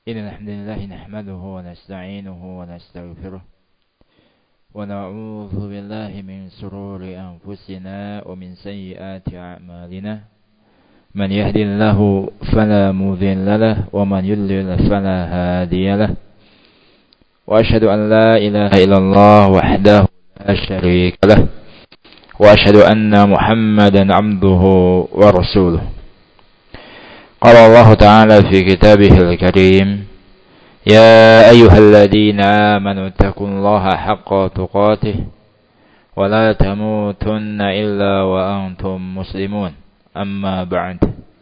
إن الحمد لله نحمده ونستعينه ونستغفره ونعوذ بالله من شرور أنفسنا ومن سيئات أعمالنا من يهد الله فلا مضل له ومن يضلل فلا هادي له وأشهد أن لا إله إلا الله وحده لا شريك له وأشهد أن محمدا عبده ورسوله. قال الله تعالى في كتابه الكريم: يا أيها الذين آمنوا اتقوا الله حق تقاته ولا تموتن إلا وأنتم مسلمون. أما بعد.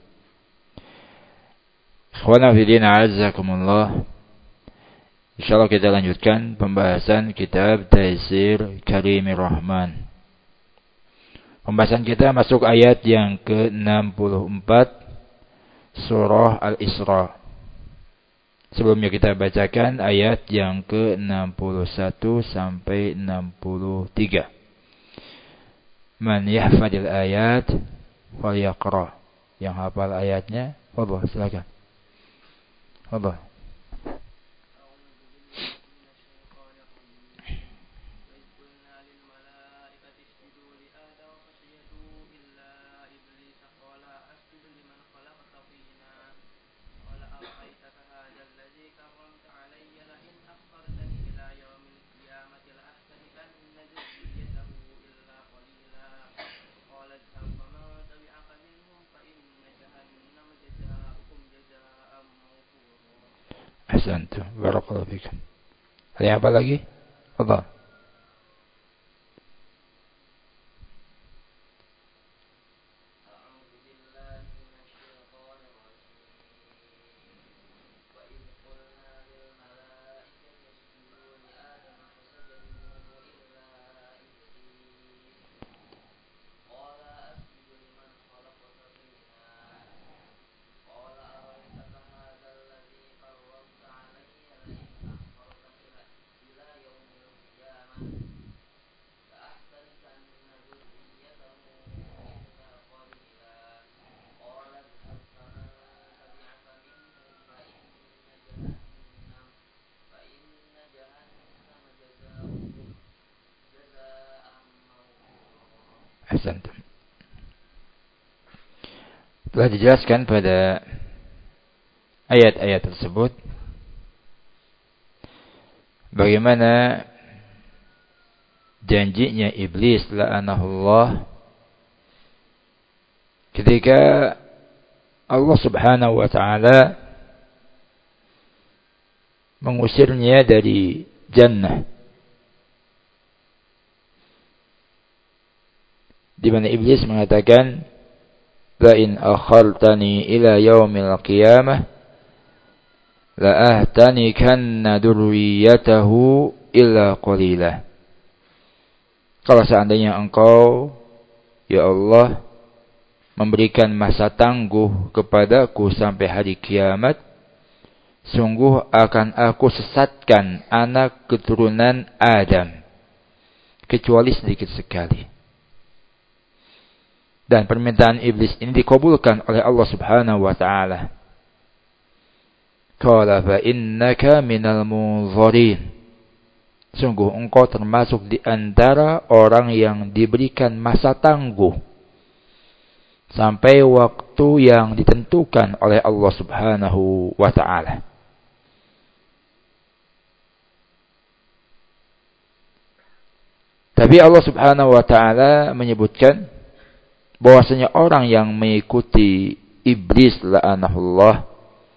Ikhwana fillah a'azzakumullah. Insyaallah kita lanjutkan pembahasan kitab Taisir Karimir Rahman. Pembahasan kita masuk ayat yang ke-64 surah Al-Isra. Sebelumnya kita bacakan ayat yang ke-61 sampai 63. Man yahfadil ayat falyaqra. Yang hafal ayatnya, fadhil, silakan. Fadhil. Ahsantu, barakallahu fikum. Ada apa lagi? Fadhil. Telah dijelaskan pada ayat-ayat tersebut bagaimana janjinya iblis la'anahullah ketika Allah Subhanahu wa taala mengusirnya dari jannah, di mana iblis mengatakan, la in akhartani ila yaumil qiyamah la ahtanikanna durriyatahu illa qalila. Kalau seandainya engkau, ya Allah, memberikan masa tangguh kepadaku sampai hari kiamat, sungguh akan aku sesatkan anak keturunan Adam kecuali sedikit sekali. Dan permintaan iblis ini dikabulkan oleh Allah Subhanahu wa taala. Qala fa innaka minal munzirin. Sungguh engkau termasuk di antara orang yang diberikan masa tangguh sampai waktu yang ditentukan oleh Allah Subhanahu wa taala. Tapi Allah Subhanahu wa taala menyebutkan bahwasanya orang yang mengikuti iblis la'anahullah,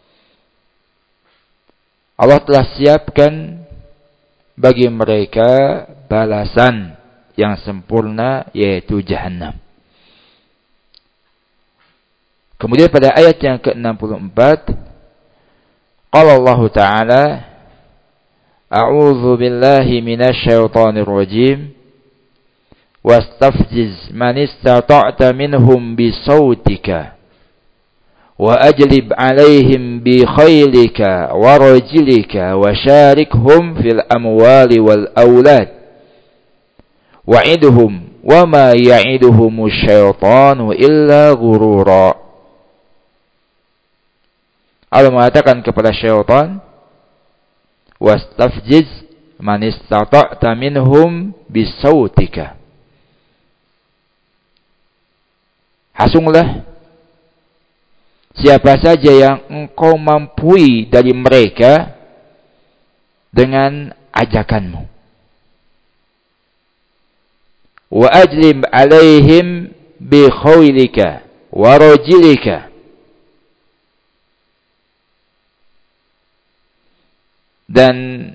Allah telah siapkan bagi mereka balasan yang sempurna, yaitu Jahannam. Kemudian pada ayat yang ke-64 qala Allah Ta'ala, a'udzu billahi minasyaitonir rajim, wastafziz man istata'ta minhum bisautika wa ajlib 'alaihim bi khaylika wa rajlika wa syarikhum fil amwali wal aulad wa'idhum wa ma ya'iduhumus syaitanu illa ghurura. Allah mengatakan kepada syaitan, wastafjiz man istata'ta minhum bisautika. Hasunglah siapa saja yang engkau mampui dari mereka dengan ajakanmu. Wa ajlim alaihim bi khawlika wa rajilika. Dan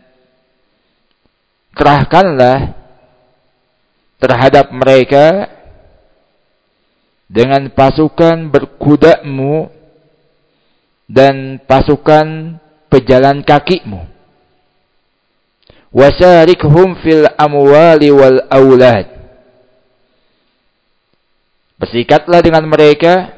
kerahkanlah terhadap mereka dengan pasukan berkudamu dan pasukan pejalan kakimu. Wasyarikhum fil amwali wal aulad. Bersikatlah dengan mereka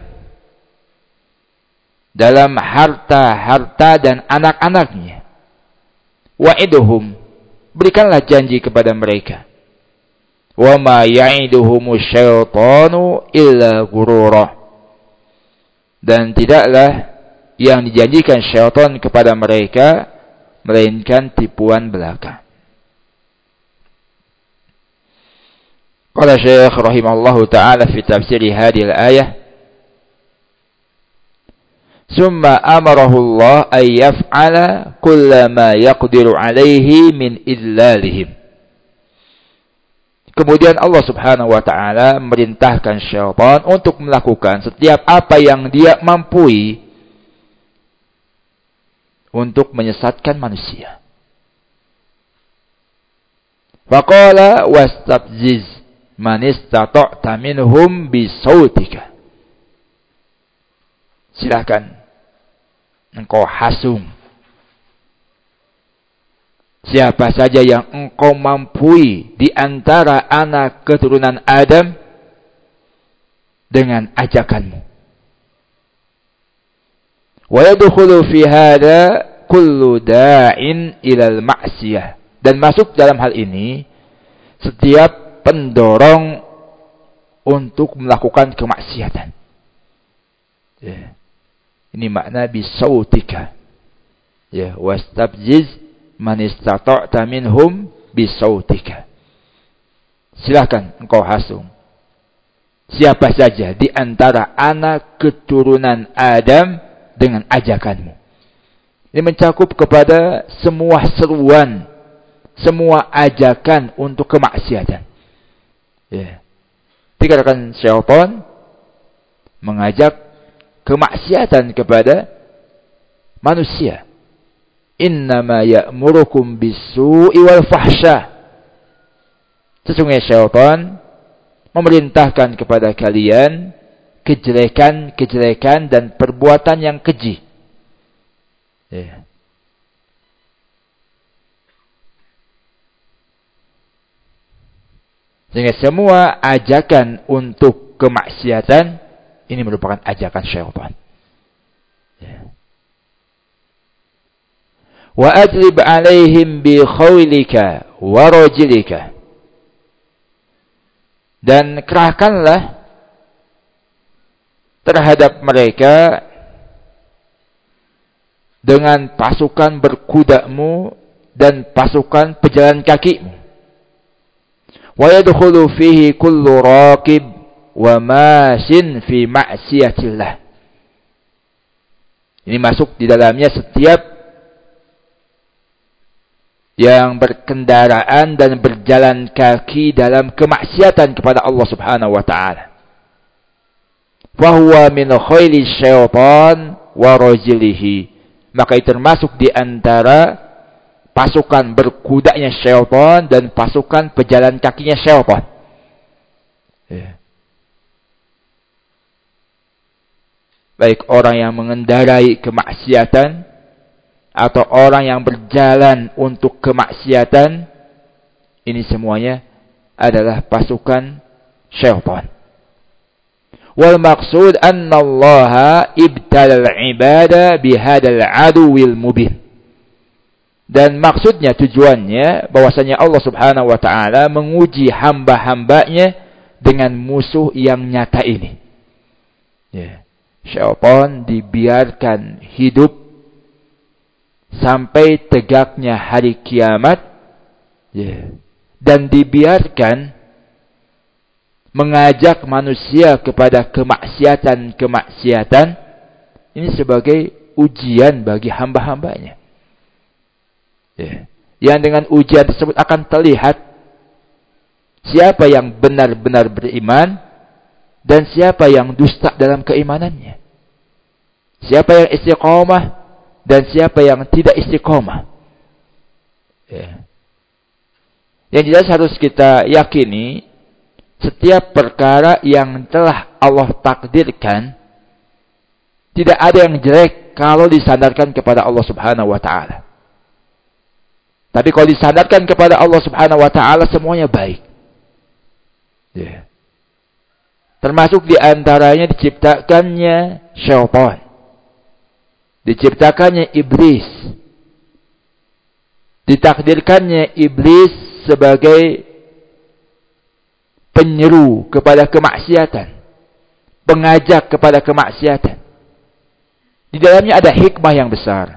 dalam harta-harta dan anak-anaknya. Wa'iduhum, berikanlah janji kepada mereka. Wa ma ya'iduhumu syaitanu illa ghurura. Dan tidaklah yang dijanjikan syaitan kepada mereka melainkan tipuan belaka. Qala Syekh rahimahullahu ta'ala fi tafsir hadhihi al-ayah, summa amarahu Allah ay yaf'ala kulla ma yaqdiru alaihi min idlalihim. Kemudian Allah subhanahu wa ta'ala merintahkan syaitan untuk melakukan setiap apa yang dia mampui untuk menyesatkan manusia. Faqala wastabziz man istata'ta minhum bisautika. Silakan engkau hasung siapa saja yang engkau mampui di antara anak keturunan Adam dengan ajakanmu. Wa yadkhulu fi hadha kullu da'in ilal ma'siyah. Dan masuk dalam hal ini setiap pendorong untuk melakukan kemaksiatan. Ya. Ini makna bisautika. Ya, wastabjiz man istata'ta minhum bisautika. Silakan engkau hasung siapa saja di antara anak keturunan Adam dengan ajakanmu. Ini mencakup kepada semua seruan, semua ajakan untuk kemaksiatan. Ya. Dikatakan syaitan mengajak kemaksiatan kepada manusia. Innama ya'murukum bisu'i wal fahsya. Sesungguhnya syaitan memerintahkan kepada kalian kejelekan-kejelekan dan perbuatan yang keji. Ya. Sehingga semua ajakan untuk kemaksiatan ini merupakan ajakan syaitan. Ya. Wa ajlib alaihim bi khawlika wa rajilika. Dan kerahkanlah terhadap mereka dengan pasukan berkudamu dan pasukan pejalan kakimu. Wa yadkhulu fihi kullu raqib wa masin fi ma'siyatillah. Ini masuk di dalamnya setiap yang berkendaraan dan berjalan kaki dalam kemaksiatan kepada Allah Subhanahu wa taala. Fa huwa min khayli syaitan wa rajilihi. Maka itu termasuk di antara pasukan berkudanya syaitan dan pasukan pejalan kakinya syaitan. Ya. Baik orang yang mengendarai kemaksiatan atau orang yang berjalan untuk kemaksiatan, ini semuanya adalah pasukan syaitan. Wal maqsud anna Allah ibtalal ibada bihadal aduwil mubin. Dan maksudnya, tujuannya bahwasanya Allah Subhanahu wa taala menguji hamba-hambanya dengan musuh yang nyata ini. Ya. Syaitan dibiarkan hidup sampai tegaknya hari kiamat, ya, dan dibiarkan mengajak manusia kepada kemaksiatan, ini sebagai ujian bagi hamba-hambanya. Ya. Yang dengan ujian tersebut akan terlihat siapa yang benar-benar beriman dan siapa yang dusta dalam keimanannya. Siapa yang istiqomah dan siapa yang tidak istiqomah. Ya. Yang jelas harus kita yakini setiap perkara yang telah Allah takdirkan, tidak ada yang jelek kalau disandarkan kepada Allah Subhanahu wa taala. Tapi kalau disandarkan kepada Allah Subhanahu wa taala, semuanya baik. Ya. Termasuk di antaranya diciptakannya syaitan. Diciptakannya iblis. Ditakdirkannya iblis sebagai penyeru kepada kemaksiatan. Pengajak kepada kemaksiatan. Di dalamnya ada hikmah yang besar.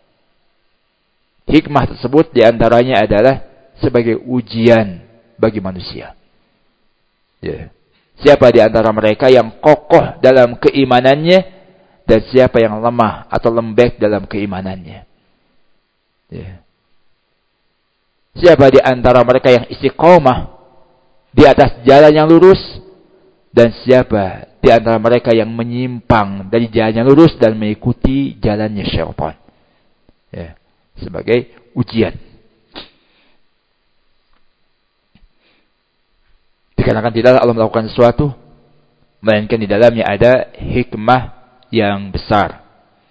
Hikmah tersebut diantaranya adalah sebagai ujian bagi manusia. Ya. Siapa di antara mereka yang kokoh dalam keimanannya dan siapa yang lemah atau lembek dalam keimanannya. Ya. Siapa di antara mereka yang istiqomah di atas jalan yang lurus dan siapa di antara mereka yang menyimpang dari jalan yang lurus dan mengikuti jalannya syaitan. Ya. Sebagai ujian. Dikarenakan tidaklah Allah melakukan sesuatu melainkan di dalamnya ada hikmah yang besar.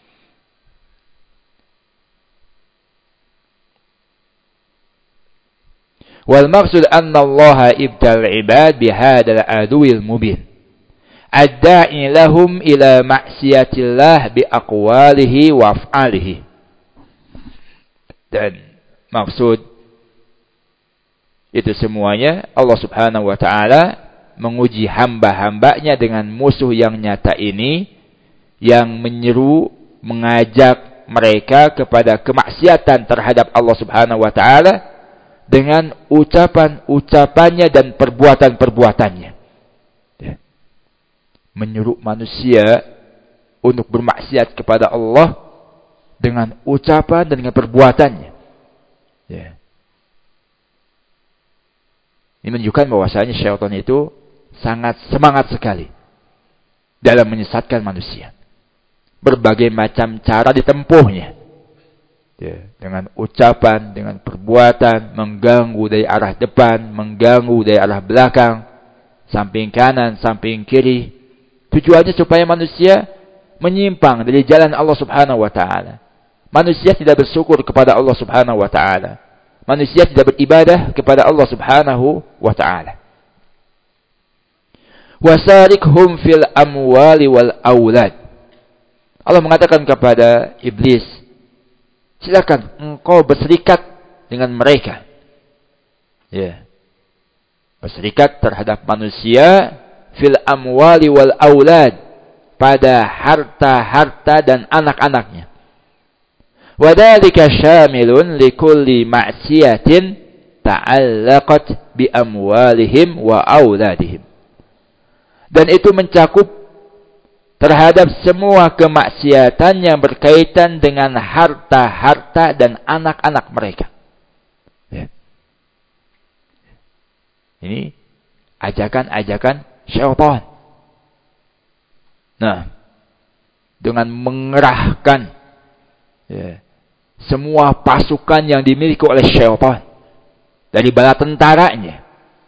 Wal maqsud anna Allah ibtal ibad bihadzal aduwil mubin. Adda'i lahum ila ma'siyatillah bi aqwalihi wa af'alihi. Dan maksud itu semuanya Allah Subhanahu wa taala menguji hamba-hambanya dengan musuh yang nyata ini, yang menyeru, mengajak mereka kepada kemaksiatan terhadap Allah Subhanahu wa taala dengan ucapan-ucapannya dan perbuatan-perbuatannya. Menyuruh manusia untuk bermaksiat kepada Allah dengan ucapan dan dengan perbuatannya. Ya. Ini menunjukkan bahwasanya syaitan itu sangat semangat sekali dalam menyesatkan manusia. Berbagai macam cara ditempuhnya. Ya. Dengan ucapan, dengan perbuatan, mengganggu dari arah depan, mengganggu dari arah belakang, samping kanan, samping kiri. Tujuannya supaya manusia menyimpang dari jalan Allah Subhanahu wa taala. Manusia tidak bersyukur kepada Allah Subhanahu wa taala. Manusia tidak beribadah kepada Allah Subhanahu wa taala. Wasarikhum fil amwali wal aulad. Allah mengatakan kepada iblis, silakan engkau berserikat dengan mereka. Ya. Berserikat terhadap manusia fil amwali wal aulad, pada harta-harta dan anak-anaknya. Wadhalika syamilun likulli ma'siyatin ta'allaqat bi amwalihim wa auladihim. Dan itu mencakup terhadap semua kemaksiatan yang berkaitan dengan harta-harta dan anak-anak mereka. Ya. Ini ajakan-ajakan syaitan. Nah, dengan mengerahkan semua pasukan yang dimiliki oleh syaitan, dari bala tentaranya,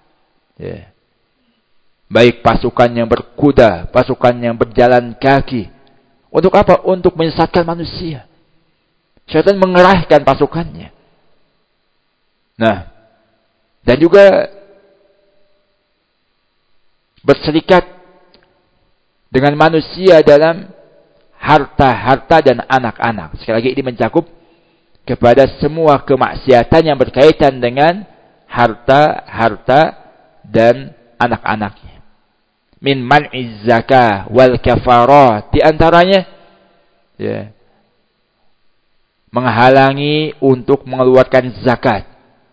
baik pasukan yang berkuda, pasukan yang berjalan kaki. Untuk apa? Untuk menyesatkan manusia. Syaitan mengerahkan pasukannya. Nah, dan juga berserikat dengan manusia dalam harta-harta dan anak-anak. Sekali lagi ini mencakup kepada semua kemaksiatan yang berkaitan dengan harta-harta dan anak-anaknya. Min man'iz zakah wal kafarat, di antaranya menghalangi untuk mengeluarkan zakat,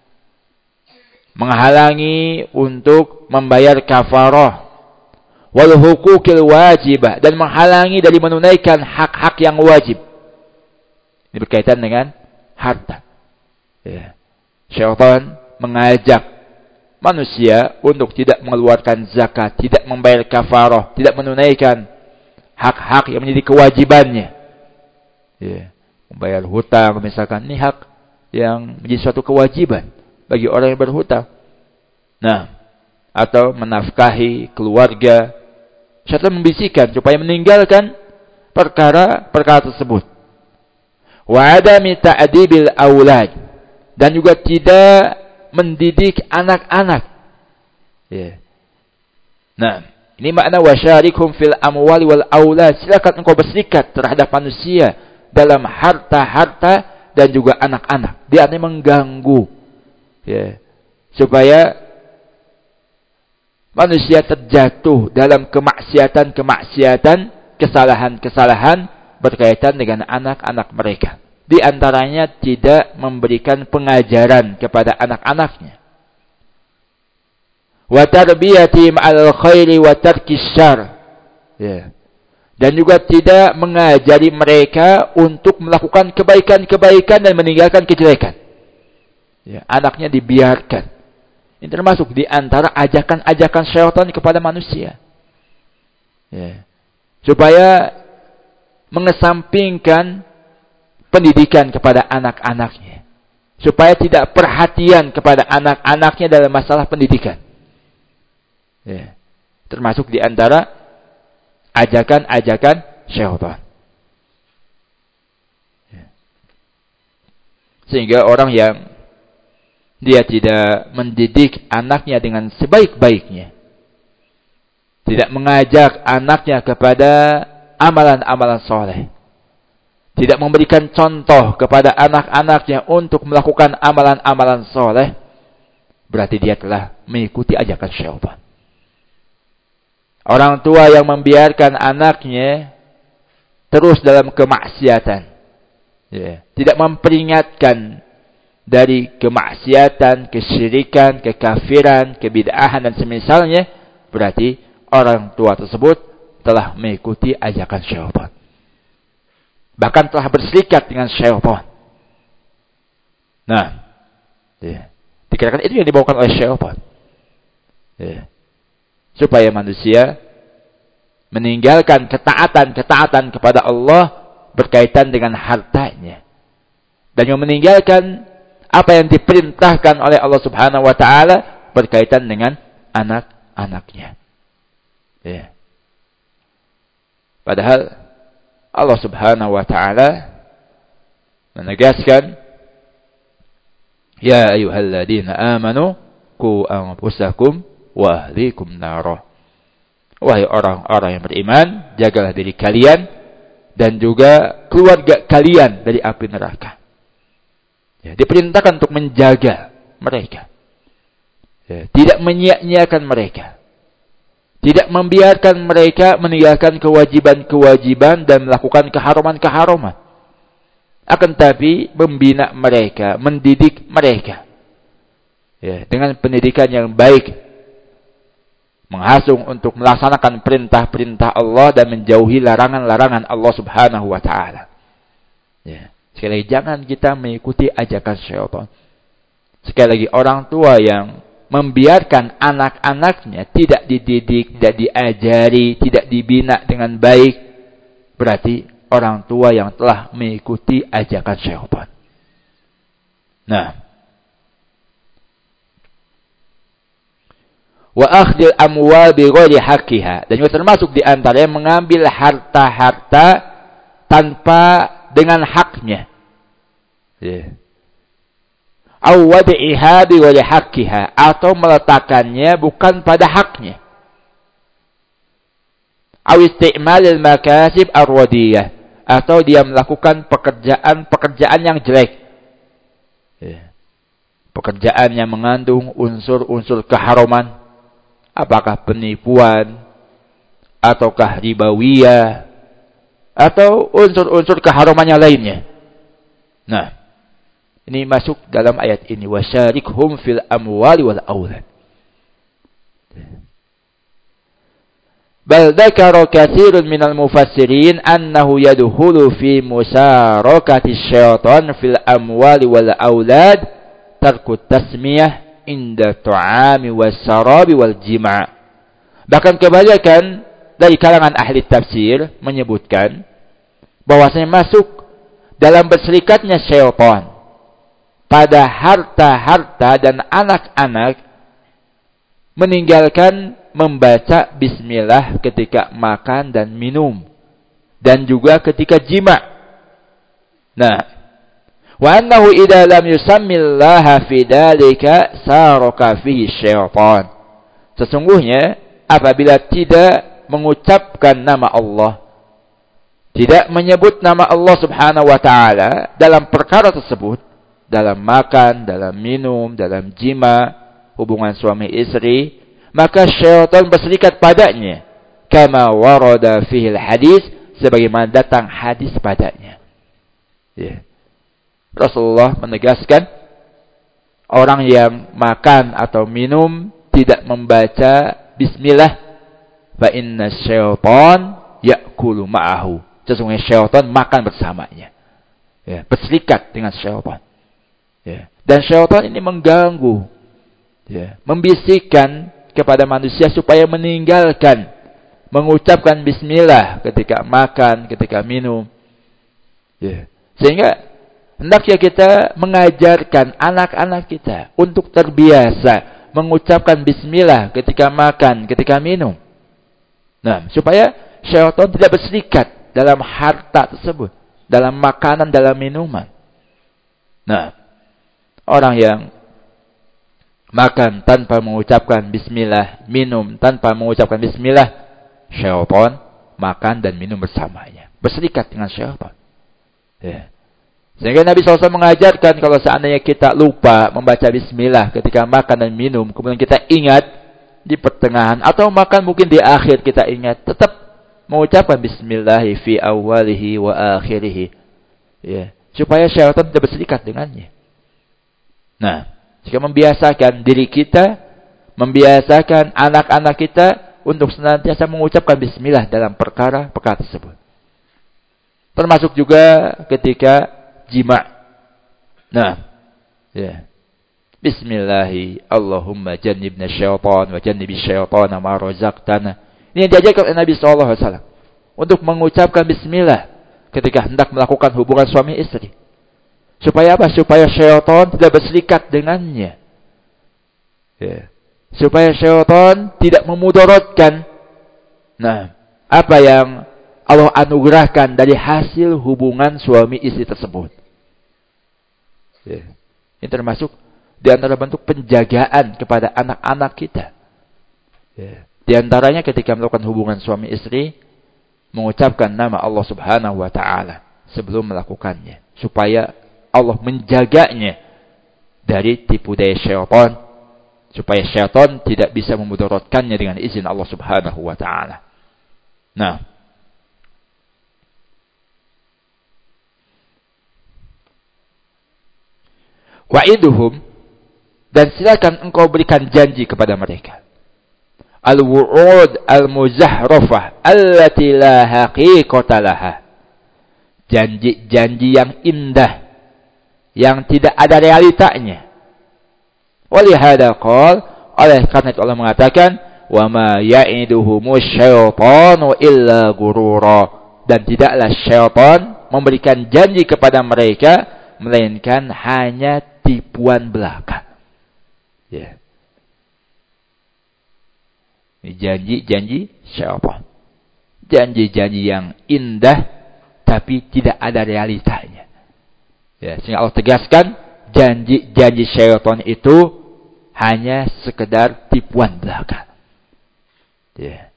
menghalangi untuk membayar kafarah, wal hukukil wajibah, dan menghalangi dari menunaikan hak-hak yang wajib. Ini berkaitan dengan harta. Ya. Syaitan mengajak manusia untuk tidak mengeluarkan zakat, tidak membayar kafarah, tidak menunaikan hak-hak yang menjadi kewajibannya. Ya. Membayar hutang misalkan, ini hak yang menjadi suatu kewajiban bagi orang yang berhutang. Nah, atau menafkahi keluarga. Syaitan membisikkan supaya meninggalkan perkara-perkara tersebut. Wa adami ta'dibil aulad, dan juga tidak mendidik anak-anak. Ya. Nah, ini makna wasyarikum fil amwali wal aulad. Silakan engkau berserikat terhadap manusia dalam harta-harta dan juga anak-anak. Dia artinya mengganggu. Ya. Supaya manusia terjatuh dalam kemaksiatan-kemaksiatan, kesalahan-kesalahan berkaitan dengan anak-anak mereka. Di antaranya tidak memberikan pengajaran kepada anak-anaknya. Wa tarbiyatihim 'alal khairi wa tarkis syarr. Ya. Dan juga tidak mengajari mereka untuk melakukan kebaikan-kebaikan dan meninggalkan kejelekan. Ya, anaknya dibiarkan. Ini termasuk di antara ajakan-ajakan syaitan kepada manusia. Ya. Supaya mengesampingkan pendidikan kepada anak-anaknya. Supaya tidak perhatian kepada anak-anaknya dalam masalah pendidikan. Ya. Termasuk di antara ajakan-ajakan syaitan. Ya. Sehingga orang yang dia tidak mendidik anaknya dengan sebaik-baiknya, tidak mengajak anaknya kepada amalan-amalan soleh, tidak memberikan contoh kepada anak-anaknya untuk melakukan amalan-amalan soleh, berarti dia telah mengikuti ajakan syaitan. Orang tua yang membiarkan anaknya terus dalam kemaksiatan, ya, tidak memperingatkan dari kemaksiatan, kesyirikan, kekafiran, kebid'ahan dan semisalnya, berarti orang tua tersebut telah mengikuti ajakan syaitan. Bahkan telah berserikat dengan syaitan. Nah, ya, dikirakan itu yang dibawakan oleh syaitan. Ya. Supaya manusia meninggalkan ketaatan-ketaatan kepada Allah berkaitan dengan hartanya. Dan yang meninggalkan apa yang diperintahkan oleh Allah Subhanahu wa taala berkaitan dengan anak-anaknya. Ya. Padahal Allah Subhanahu wa taala menegaskan, ya ayyuhalladzina amanu qu anfusakum wa ahlikum nara. Wahai orang-orang yang beriman, jagalah diri kalian dan juga keluarga kalian dari api neraka. Ya, diperintahkan untuk menjaga mereka. Ya, tidak menyia-nyiakan mereka. Tidak membiarkan mereka meninggalkan kewajiban-kewajiban dan melakukan keharuman-keharuman. Akan tapi membina mereka, mendidik mereka. Ya, dengan pendidikan yang baik. Menghasung untuk melaksanakan perintah-perintah Allah dan menjauhi larangan-larangan Allah Subhanahu wa taala. Ya. Sekali lagi, jangan kita mengikuti ajakan syaitan. Sekali lagi, orang tua yang membiarkan anak-anaknya tidak dididik, tidak diajari, tidak dibina dengan baik, berarti orang tua yang telah mengikuti ajakan syaitan. Nah, wa akhdil amwal bi ghairi haqqiha, dan juga termasuk di antaranya mengambil harta-harta tanpa dengan haknya. Ya. Aw wad'iha bi ghairi haqqiha, atau meletakkannya bukan pada haknya. Aw isti'malil makasib ar-radiyah, atau dia melakukan pekerjaan yang jelek. Ya. Pekerjaan yang mengandung unsur-unsur keharuman. Apakah penipuan, ataukah ribawiyah, atau unsur-unsur keharumannya lainnya. Nah, ini masuk dalam ayat ini. Wasyarikhum fil amwali wal aulad. Bal dzakara katsirun minal mufassirin annahu yadkhulu fi musyarakati syaitan fil amwali wal aulad tarku tasmiyah inda tu'ami was sarabi wal jima'. Bahkan kebanyakan dari kalangan ahli tafsir menyebutkan bahwasanya masuk dalam berserikatnya syaitan pada harta-harta dan anak-anak meninggalkan membaca bismillah ketika makan dan minum dan juga ketika jima. Nah, wa annahu idza lam yusammillaha fi dzalika saraka fihi syaitan. Sesungguhnya apabila tidak mengucapkan nama Allah, tidak menyebut nama Allah Subhanahu wa taala dalam perkara tersebut, dalam makan, dalam minum, dalam jima, hubungan suami istri, maka syaitan berserikat padanya, kama warada fihil hadis, sebagaimana datang hadis padanya. Ya. Rasulullah menegaskan orang yang makan atau minum tidak membaca bismillah, fa inna syaitan ya'kulu ma'ahu. Sesungguhnya syaitan makan bersamanya. Ya, berserikat dengan syaitan. Ya. Dan syaitan ini mengganggu, ya, membisikkan kepada manusia supaya meninggalkan mengucapkan bismillah ketika makan, ketika minum. Ya. Sehingga hendaknya kita mengajarkan anak-anak kita untuk terbiasa mengucapkan bismillah ketika makan, ketika minum. Nah, supaya syaitan tidak berserikat dalam harta tersebut, dalam makanan, dalam minuman. Nah, orang yang makan tanpa mengucapkan bismillah, minum tanpa mengucapkan bismillah, syaitan makan dan minum bersamanya, berserikat dengan syaitan. Ya. Sehingga Nabi SAW mengajarkan kalau seandainya kita lupa membaca bismillah ketika makan dan minum, kemudian kita ingat di pertengahan atau makan mungkin di akhir kita ingat, tetap mengucapkan bismillah fi awalihi wa akhirihi. Ya. Supaya syaitan tidak berserikat dengannya. Nah, jika membiasakan diri kita, membiasakan anak-anak kita untuk senantiasa mengucapkan bismillah dalam perkara-perkara tersebut. Termasuk juga ketika jima. Nah, ya. Bismillahi Allahumma jannibna syaitan wa jannibi syaitana ma razaqtana. Ini yang diajarkan oleh Nabi SAW untuk mengucapkan bismillah ketika hendak melakukan hubungan suami istri. Supaya apa? Supaya syaitan tidak berserikat dengannya. Ya. Supaya syaitan tidak memudaratkan. Nah, apa yang Allah anugerahkan dari hasil hubungan suami istri tersebut. Ya. Ini termasuk di antara bentuk penjagaan kepada anak-anak kita. Ya. Di antaranya ketika melakukan hubungan suami istri, mengucapkan nama Allah Subhanahu wa taala sebelum melakukannya, supaya Allah menjaganya dari tipu daya syaitan, supaya syaitan tidak bisa memudaratkannya dengan izin Allah Subhanahu wa taala. Nah, wa'iduhum, dan silakan engkau berikan janji kepada mereka. Al-wu'ud al-muzahrafah allati la haqiqata laha. Janji-janji yang indah, yang tidak ada realitanya. Walihada qala, oleh karena itu Allah mengatakan, wa ma ya'iduhumus syaitanu illa gurura, dan tidaklah syaitan memberikan janji kepada mereka melainkan hanya tipuan belaka. Ya. Ini janji-janji syaitan. Janji-janji yang indah tapi tidak ada realitanya. Ya, sehingga Allah tegaskan janji-janji syaitan itu hanya sekedar tipuan belaka. Ya.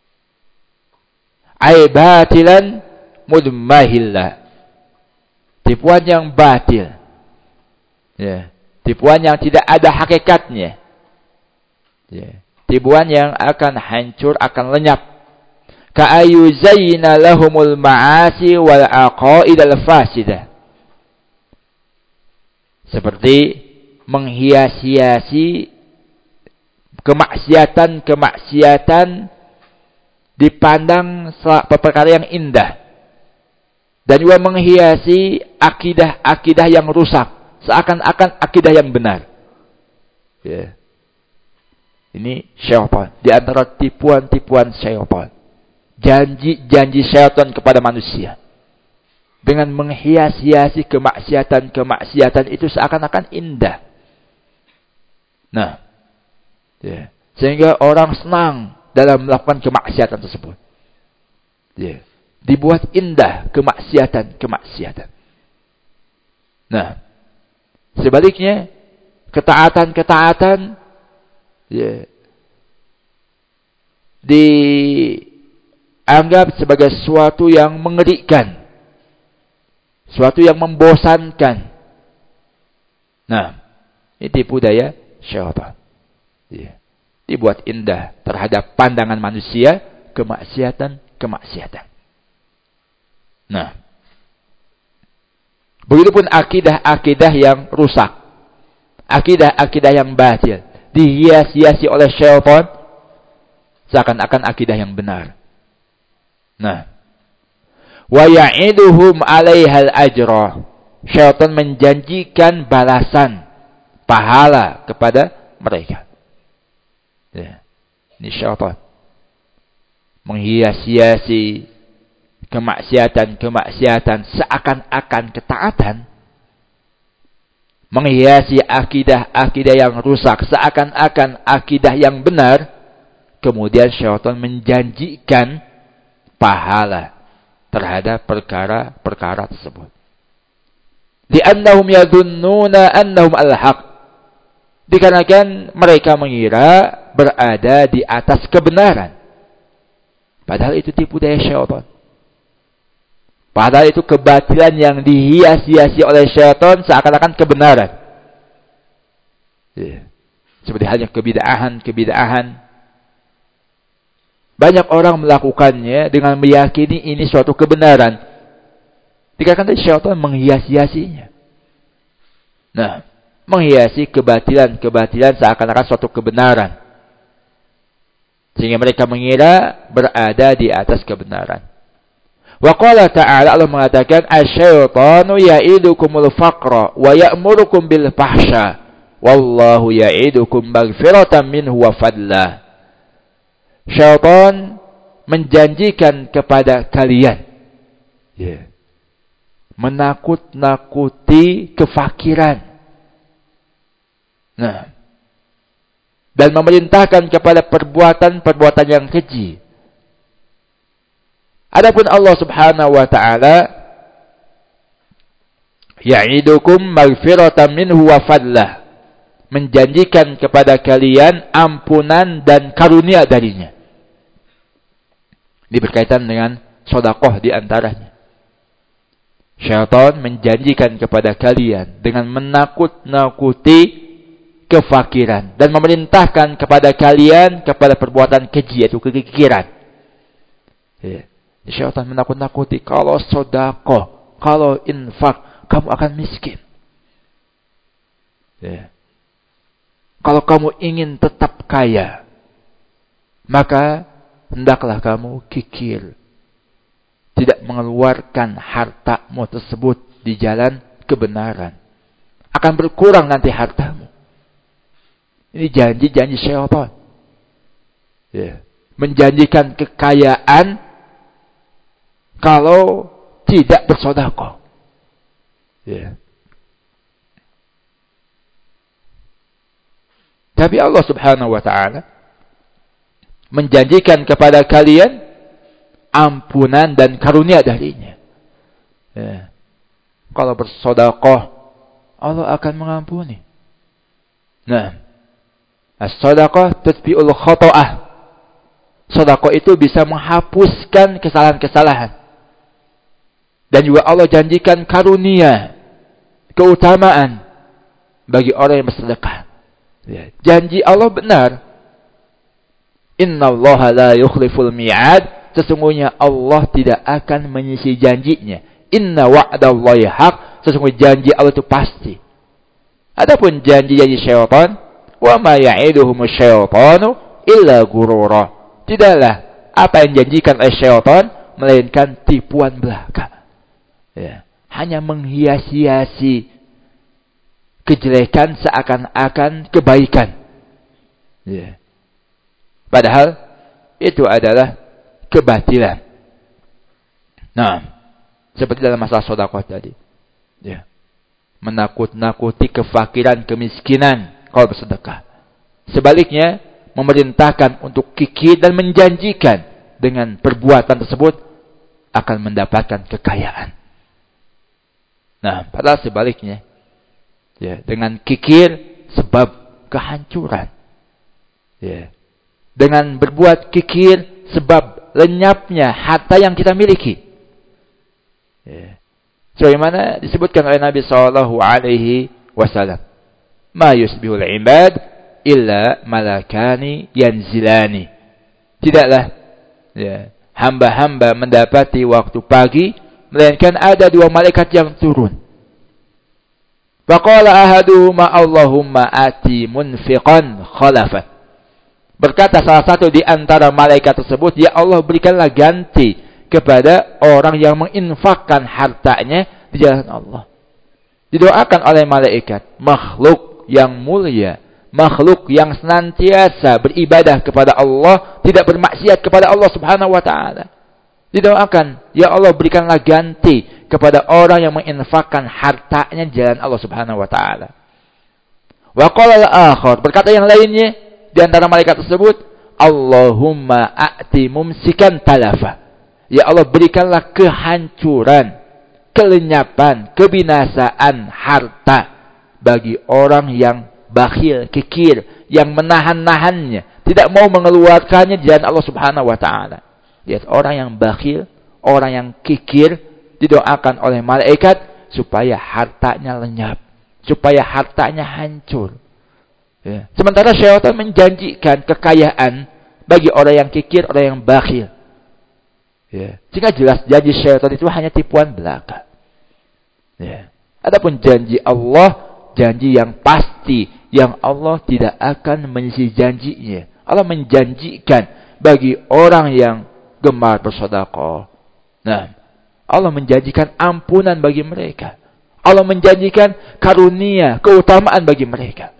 Ai batilan mudmahillah. Tipuan yang batil. Ya. Tipuan yang tidak ada hakikatnya. Ya. Tipuan yang akan hancur, akan lenyap. Ka'ayuzayyina lahumul ma'asi wal aqaid al fasidah. Seperti menghias-hiasi kemaksiatan dipandang perkara yang indah. Dan juga menghiasi akidah-akidah yang rusak. Seakan-akan akidah yang benar. Ya. Ini syaitan. Di antara tipuan-tipuan syaitan. Janji syaitan kepada manusia. Dengan menghias-hiasi kemaksiatan itu seakan-akan indah. Nah. Ya. Sehingga orang senang dalam melakukan kemaksiatan tersebut. Ya. Dibuat indah kemaksiatan. Nah. Sebaliknya. Ketaatan. Ya. Dianggap sebagai sesuatu yang mengerikan. Sesuatu yang membosankan. Nah, ini tipu daya syaitan. Ya. Dibuat indah terhadap pandangan manusia kemaksiatan. Nah, begitupun akidah-akidah yang rusak. Akidah-akidah yang batil. Dihias-hiasi oleh syaitan seakan-akan akidah yang benar. Nah, wa ya'iduhum 'alaihal ajra. Syaitan menjanjikan balasan pahala kepada mereka. Ya. Ini syaitan menghias-hiasi kemaksiatan seakan-akan ketaatan. Menghiasi akidah yang rusak seakan-akan akidah yang benar, kemudian syaitan menjanjikan pahala terhadap perkara tersebut. Li'annahum yadhunnuna annahum al-haq. Dikarenakan mereka mengira berada di atas kebenaran. Padahal itu tipu daya syaitan. Padahal itu kebatilan yang dihias-hiasi oleh syaitan seakan-akan kebenaran. Ya. Seperti halnya kebid'ahan. Banyak orang melakukannya dengan meyakini ini suatu kebenaran. Dikarenakan syaitan menghias-hiasinya. Nah, menghiasi kebatilan seakan-akan suatu kebenaran. Sehingga mereka mengira berada di atas kebenaran. Wa qala ta'ala, Allah mengatakan asyaitanu ya'idukumul faqra wa ya'murukum bil fahsya wallahu ya'idukum maghfiratan minhu wa fadlah. Syaitan menjanjikan kepada kalian menakut-nakuti kefakiran. Nah, dan memerintahkan kepada perbuatan yang keji. Adapun Allah Subhanahu wa taala ya'idukum maghfiratan minhu wa fadlah, menjanjikan kepada kalian ampunan dan karunia darinya. Ini berkaitan dengan sedekah di antaranya. Syaitan menjanjikan kepada kalian dengan menakut-nakuti kefakiran dan memerintahkan kepada kalian kepada perbuatan keji, yaitu kekikiran. Ya. Syaitan menakut-nakuti kalau sedekah, kalau infak, kamu akan miskin. Ya. Kalau kamu ingin tetap kaya, maka hendaklah kamu kikir. Tidak mengeluarkan hartamu tersebut di jalan kebenaran. Akan berkurang nanti hartamu. Ini janji syaitan. Ya. Menjanjikan kekayaan kalau tidak bersedekah. Ya. Tapi Allah Subhanahu wa taala menjanjikan kepada kalian ampunan dan karunia darinya. Ya. Kalau bersedekah, Allah akan mengampuni. Nah, as-sadaqah tutfi'ul khata'ah. Sedekah itu bisa menghapuskan kesalahan-kesalahan. Dan juga Allah janjikan karunia, keutamaan bagi orang yang bersedekah. Ya. Janji Allah benar. Innallaha la yukhliful mi'ad. Sesungguhnya Allah tidak akan menyisi janjinya. Inna wa'dallahi haq. Sesungguhnya janji Allah itu pasti. Adapun janji-janji syaitan, wa ma ya'iduhumus syaitanu illa ghurura. Tidaklah apa yang dijanjikan oleh syaitan melainkan tipuan belaka. Ya, hanya menghias-hiasi kejelekan seakan-akan kebaikan. Ya. Padahal itu adalah kebatilan. Nah, seperti dalam masalah sedekah tadi. Ya. Menakut-nakuti kefakiran, kemiskinan kalau bersedekah. Sebaliknya, memerintahkan untuk kikir dan menjanjikan dengan perbuatan tersebut akan mendapatkan kekayaan. Nah, padahal sebaliknya, ya, dengan kikir sebab kehancuran. Ya. Dengan berbuat kikir sebab lenyapnya harta yang kita miliki. Ya. Sebagaimana disebutkan oleh Nabi SAW, "Ma yusbihul ibad illa malakani yanzilani." Tidaklah, ya, hamba-hamba mendapati waktu pagi melainkan ada dua malaikat yang turun. Faqala ahaduhuma Allahumma ati munfiqan khalafan. Berkata salah satu di antara malaikat tersebut, ya Allah, berikanlah ganti kepada orang yang menginfakkan hartanya di jalan Allah. Didoakan oleh malaikat, makhluk yang mulia, makhluk yang senantiasa beribadah kepada Allah, tidak bermaksiat kepada Allah Subhanahu wa taala. Didoakan, ya Allah, berikanlah ganti kepada orang yang menginfakkan hartanya di jalan Allah Subhanahu wa taala. Wa qala al-akhar, berkata yang lainnya di antara malaikat tersebut, Allahumma a'ti mumsikan talafa. Ya Allah, berikanlah kehancuran, kelenyapan, kebinasaan harta bagi orang yang bakhil, kikir, yang menahan-nahannya, tidak mau mengeluarkannya di jalan Allah Subhanahu wa taala. Lihat, orang yang bakhil, orang yang kikir, didoakan oleh malaikat supaya hartanya lenyap, supaya hartanya hancur. Ya. Sementara syaitan menjanjikan kekayaan bagi orang yang kikir, orang yang bakhil. Ya. Sehingga jelas janji syaitan itu hanya tipuan belaka. Ya. Adapun janji Allah, janji yang pasti, yang Allah tidak akan menyelisihi janjinya. Allah menjanjikan bagi orang yang gemar bersedekah. Nah, Allah menjanjikan ampunan bagi mereka. Allah menjanjikan karunia, keutamaan bagi mereka.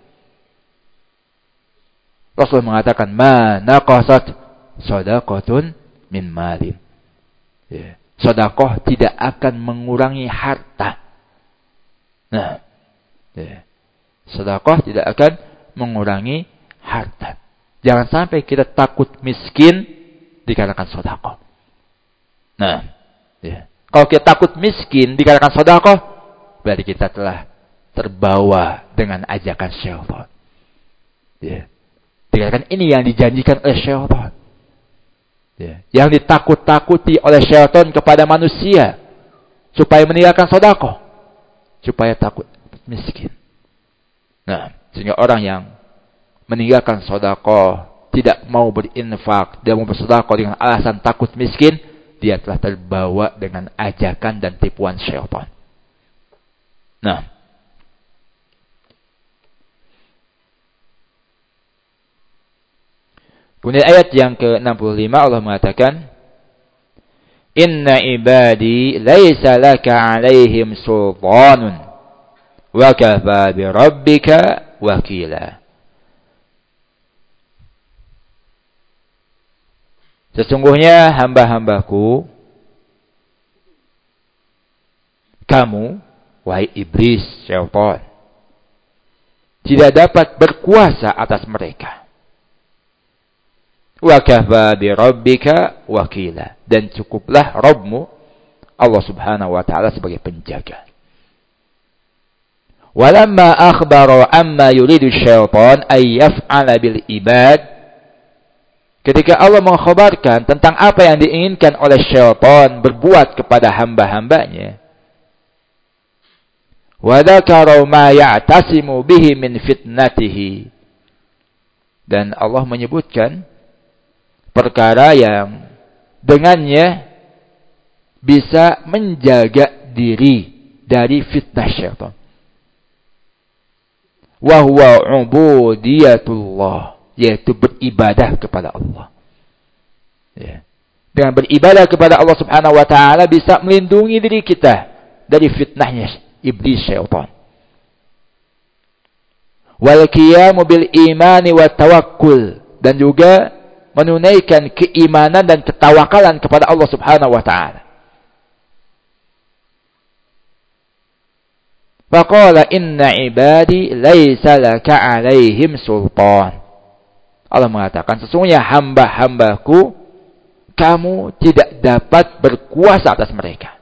Rasul mengatakan, ma naqasat shadaqatun min malin. Ya. Sedekah tidak akan mengurangi harta. Nah, ya. Sedekah tidak akan mengurangi harta. Jangan sampai kita takut miskin dikarenakan sedekah. Nah, ya. Kalau kita takut miskin dikarenakan sedekah, berarti kita telah terbawa dengan ajakan syaitan. Ya. Dikatakan ini yang dijanjikan oleh syaitan. Ya. Yang ditakut-takuti oleh syaitan kepada manusia supaya meninggalkan sedekah, supaya takut miskin. Nah, sehingga orang yang meninggalkan sedekah, tidak mau berinfak, tidak mau bersedekah dengan alasan takut miskin, dia telah terbawa dengan ajakan dan tipuan syaitan. Nah, kemudian ayat yang ke-65 Allah mengatakan, Inna ibadi laysa laka alaihim sultanun wa kafa bi rabbika wakila. Sesungguhnya hamba-hambaku, kamu, wahai iblis, syaitan, tidak dapat berkuasa atas mereka. Wa kafa bi rabbika wakila, dan cukuplah Rabbmu Allah Subhanahu wa taala sebagai penjaga. Walamma akhbara amma yuridu syaitan ay yaf'ala bil ibad, ketika Allah mengkhabarkan tentang apa yang diinginkan oleh syaitan berbuat kepada hamba-hambanya, wa dzakara ma ya'tasimu bihi min fitnatihi, dan Allah menyebutkan perkara yang dengannya bisa menjaga diri dari fitnah syaitan. wa huwa ubudiyatullah, yaitu beribadah kepada Allah. Ya. Dengan beribadah kepada Allah Subhanahu wa taala bisa melindungi diri kita dari fitnahnya iblis syaitan. Wal qiyamu bil imani wat tawakkul, dan juga menunaikan keimanan dan ketawakalan kepada Allah Subhanahu wa taala. Faqala inna ibadi laisa laka alaihim sultan. Allah mengatakan sesungguhnya hamba-hambaku kamu tidak dapat berkuasa atas mereka.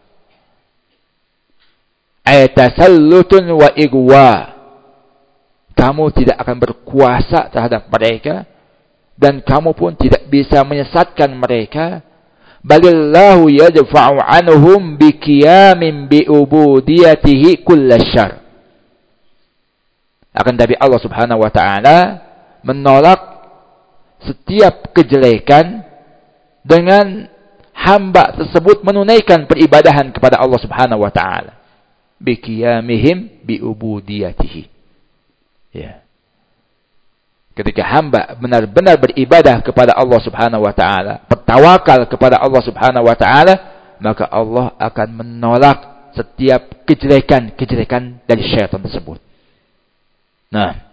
Ayatasallutun wa igwa. Kamu tidak akan berkuasa terhadap mereka dan kamu pun tidak bisa menyesatkan mereka. Balillahu yadfa'u anhum biqiyamin biubudiyatihi kullasyarr. Akan tapi Allah Subhanahu wa taala menolak setiap kejelekan dengan hamba tersebut menunaikan peribadahan kepada Allah Subhanahu wa taala. Biqiyamihim biubudiyatihi. Ya. Ketika hamba benar-benar beribadah kepada Allah Subhanahu wa taala, bertawakal kepada Allah Subhanahu wa taala, maka Allah akan menolak setiap kejelekan-kejelekan dari syaitan tersebut. Nah,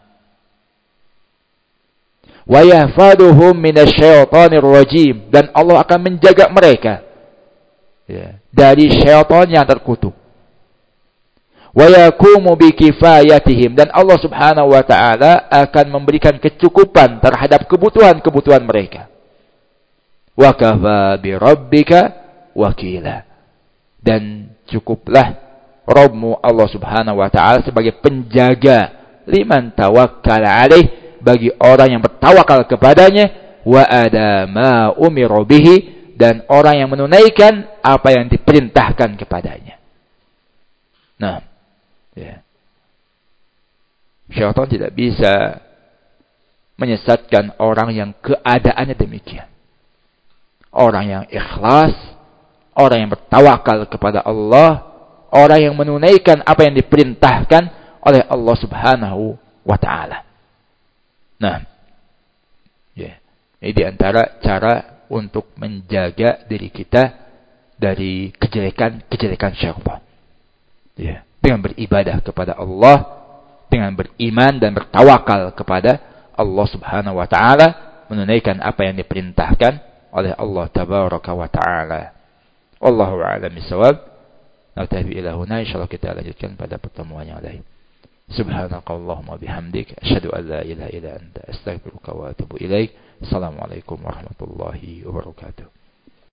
wa yahfaduhum minasyaitonir rajim, dan Allah akan menjaga mereka ya, dari syaitan yang terkutuk. Wa yaqumu bikifayatihim, dan Allah Subhanahu wa taala akan memberikan kecukupan terhadap kebutuhan-kebutuhan mereka. Wa kafa bi rabbika wakila, dan cukuplah Rabbmu Allah Subhanahu wa taala sebagai penjaga liman tawakkal alaih, bagi orang yang bertawakal kepadanya, wa ada ma umiru bihi, dan orang yang menunaikan apa yang diperintahkan kepadanya. Nah, ya. Syaitan tidak bisa menyesatkan orang yang keadaannya demikian. Orang yang ikhlas, orang yang bertawakal kepada Allah, orang yang menunaikan apa yang diperintahkan oleh Allah Subhanahu wa taala. Nah, ya, ini diantara cara untuk menjaga diri kita dari kejelekan-kejelekan syaitan. Ya, dengan beribadah kepada Allah, dengan beriman dan bertawakal kepada Allah Subhanahu wa taala, menunaikan apa yang diperintahkan oleh Allah Tabaraka wa taala. Wallahu a'lam bissawab. Naktafi ila huna, insyaallah kita lanjutkan pada pertemuan yang lain. Subhanakallahumma bihamdik, asyhadu an la ilaha illa anta, astaghfiruka wa atubu ilaik. Assalamualaikum warahmatullahi wabarakatuh.